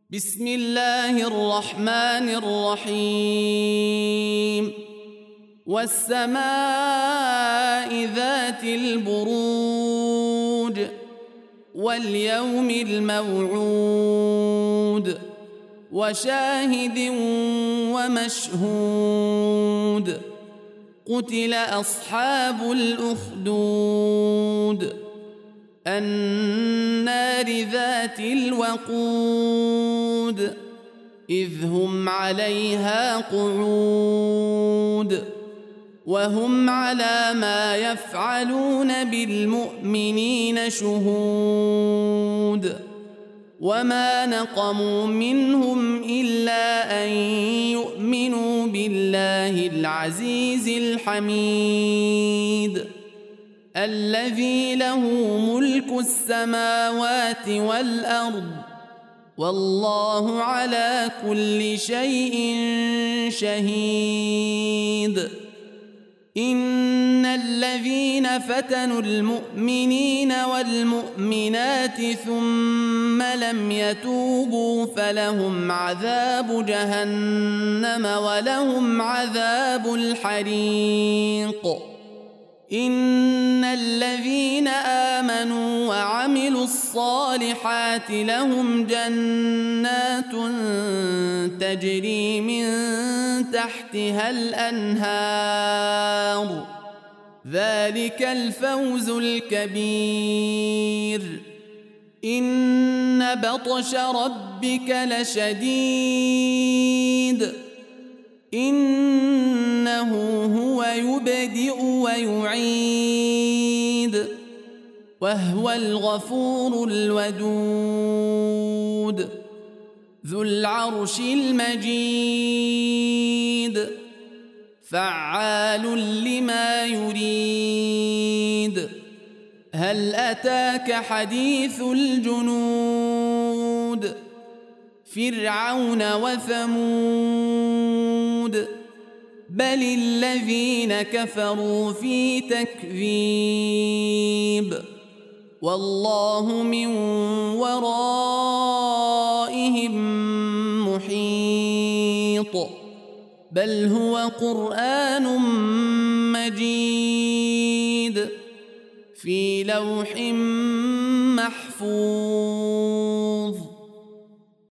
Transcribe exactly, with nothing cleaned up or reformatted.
بسم الله الرحمن الرحيم والسماء ذات البروج واليوم الموعود وشاهد ومشهود قتل أصحاب الأخدود النار ذات الوقود إذ هم عليها قعود وهم على ما يفعلون بالمؤمنين شهود وما نقموا منهم إلا أن يؤمنوا بالله العزيز الحميد الذي له ملك السماوات والأرض والله على كل شيء شهيد إن الذين فتنوا المؤمنين والمؤمنات ثم لم يتوبوا فلهم عذاب جهنم ولهم عذاب الحريق إن الذين آمنوا وعملوا الصالحات لهم جنات تجري من تحتها الأنهار ذلك الفوز الكبير إن بطش ربك لشديد إنه هو يبدئ ويعيد وهو الغفور الودود ذو العرش المجيد فعال لما يريد هل أتاك حديث الجنود فرعون وثمود بل الذين كفروا في تكذيب والله من ورائهم محيط بل هو قرآن مجيد في لوح محفوظ